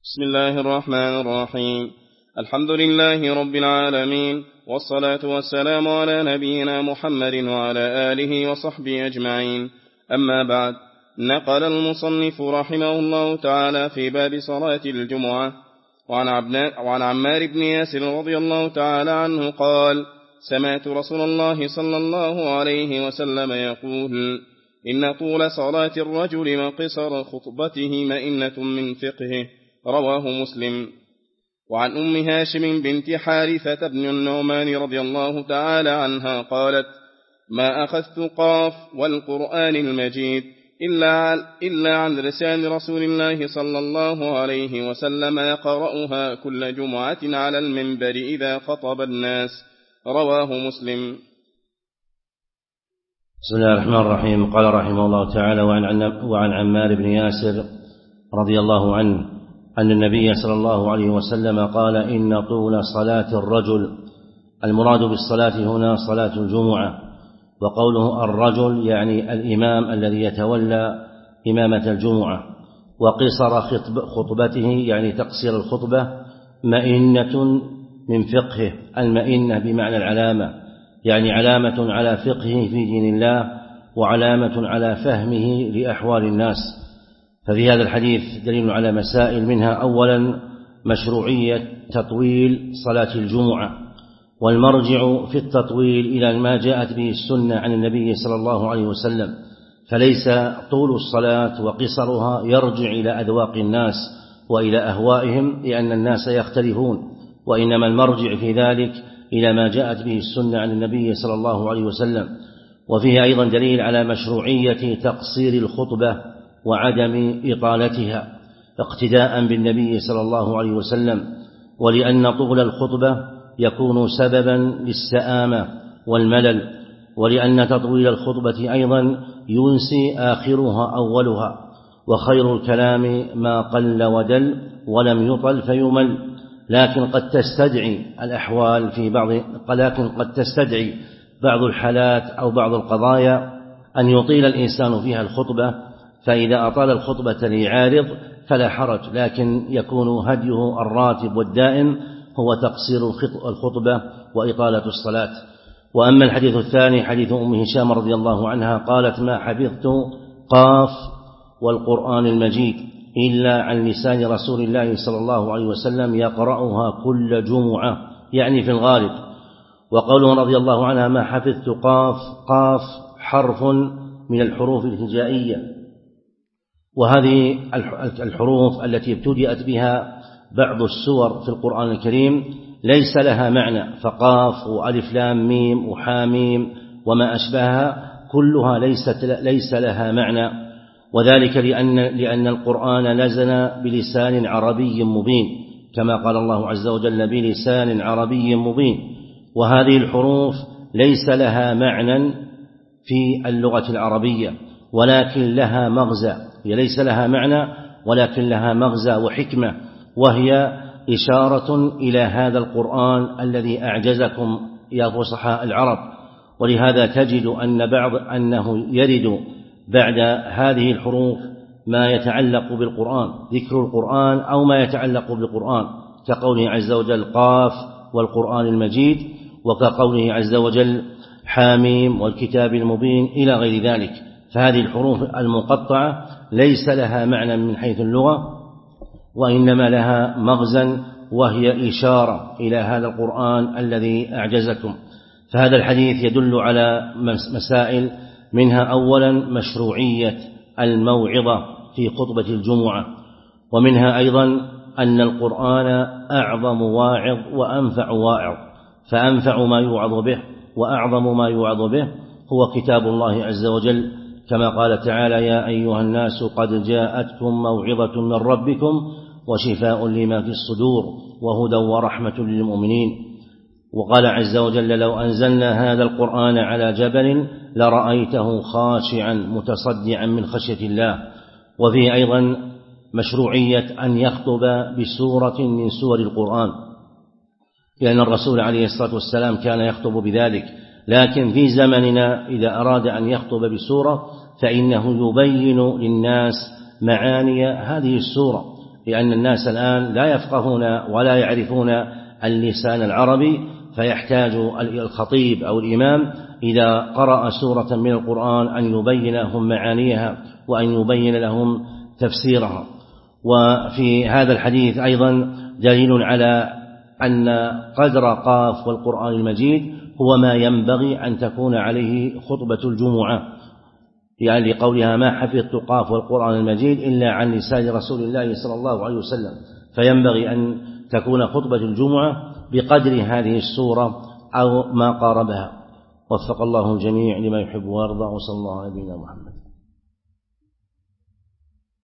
بسم الله الرحمن الرحيم. الحمد لله رب العالمين، والصلاة والسلام على نبينا محمد وعلى آله وصحبه أجمعين. أما بعد، نقل المصنف رحمه الله تعالى في باب صلاة الجمعة وعن عمار بن ياسر رضي الله تعالى عنه قال: سمعت رسول الله صلى الله عليه وسلم يقول: إن طول صلاة الرجل وقصر خطبته مئنة من فقهه. رواه مسلم. وعن أم هاشم بنت حارثة بن النعمان رضي الله تعالى عنها قالت: ما أخذت قاف والقرآن المجيد إلا عن لسان رسول الله صلى الله عليه وسلم يقرأها كل جمعة على المنبر إذا خطب الناس. رواه مسلم. بسم الله الرحمن الرحيم. قال رحمه الله تعالى: وعن عمار بن ياسر رضي الله عنه أن النبي صلى الله عليه وسلم قال: إن طول صلاة الرجل، المراد بالصلاة هنا صلاة الجمعة، وقوله الرجل يعني الإمام الذي يتولى إمامة الجمعة، وقصر خطبته يعني تقصير الخطبة، مئنة من فقهه. المئنة بمعنى العلامة، يعني علامة على فقهه في دين الله وعلامة على فهمه لأحوال الناس. ففي هذا الحديث دليل على مسائل، منها أولا مشروعية تطويل صلاة الجمعة، والمرجع في التطويل إلى ما جاءت به السنة عن النبي صلى الله عليه وسلم، فليس طول الصلاة وقصرها يرجع إلى أذواق الناس وإلى أهوائهم، لأن الناس يختلفون، وإنما المرجع في ذلك إلى ما جاءت به السنة عن النبي صلى الله عليه وسلم. وفيه أيضا دليل على مشروعية تقصير الخطبة وعدم إطالتها اقتداء بالنبي صلى الله عليه وسلم، ولأن طول الخطبة يكون سببا للسآمة والملل، ولأن تطويل الخطبة أيضا ينسي آخرها أولها، وخير الكلام ما قل ودل ولم يطل فيمل. لكن قد تستدعي الأحوال قد تستدعي بعض الحالات أو بعض القضايا أن يطيل الإنسان فيها الخطبة، فإذا أطال الخطبة ليعارض فلا حرج، لكن يكون هديه الراتب والدائم هو تقصير الخطبة وإطالة الصلاة. وأما الحديث الثاني حديث أم هشام رضي الله عنها قالت: ما حفظت قاف والقرآن المجيد إلا عن لسان رسول الله صلى الله عليه وسلم يقرأها كل جمعة، يعني في الغالب. وقوله رضي الله عنها: ما حفظت قاف حرف من الحروف الهجائية، وهذه الحروف التي ابتدأت بها بعض السور في القرآن الكريم ليس لها معنى، فقاف وألف لام ميم وحاميم وما أشبهها كلها ليس لها معنى، وذلك لأن القرآن نزل بلسان عربي مبين، كما قال الله عز وجل: بلسان عربي مبين. وهذه الحروف ليس لها معنى في اللغة العربية، ولكن لها مغزى، هي ليس لها معنى ولكن لها مغزى وحكمة، وهي إشارة إلى هذا القرآن الذي أعجزكم يا فصحاء العرب. ولهذا تجد أنه يرد بعد هذه الحروف ما يتعلق بالقرآن، ذكر القرآن أو ما يتعلق بالقرآن، كقوله عز وجل: قاف والقرآن المجيد، وكقوله عز وجل: حاميم والكتاب المبين، إلى غير ذلك. فهذه الحروف المقطعة ليس لها معنى من حيث اللغة، وإنما لها مغزى، وهي إشارة إلى هذا القرآن الذي أعجزكم. فهذا الحديث يدل على مسائل، منها أولا مشروعية الموعظة في خطبة الجمعة، ومنها أيضا أن القرآن أعظم واعظ وأنفع واعظ، فأنفع ما يوعظ به وأعظم ما يوعظ به هو كتاب الله عز وجل، كما قال تعالى: يا أيها الناس قد جاءتكم موعظة من ربكم وشفاء لما في الصدور وهدى ورحمة للمؤمنين. وقال عز وجل: لو أنزلنا هذا القرآن على جبل لرأيته خاشعا متصدعا من خشية الله. وفيه أيضا مشروعية أن يخطب بسورة من سور القرآن، لأن الرسول عليه الصلاة والسلام كان يخطب بذلك، لكن في زمننا إذا أراد أن يخطب بسورة فإنه يبين للناس معاني هذه السورة، لأن الناس الآن لا يفقهون ولا يعرفون اللسان العربي، فيحتاج الخطيب أو الإمام إذا قرأ سورة من القرآن أن يبين لهم معانيها وأن يبين لهم تفسيرها. وفي هذا الحديث أيضا دليل على أن قدر قاف والقرآن المجيد هو ما ينبغي أن تكون عليه خطبة الجمعة، يعني لقولها ما حفظت قاف والقرآن المجيد إلا عن لسان رسول الله صلى الله عليه وسلم، فينبغي أن تكون خطبة الجمعة بقدر هذه السورة أو ما قاربها. وفق الله الجميع لما يحب ويرضى، وصلى الله على نبينا محمد.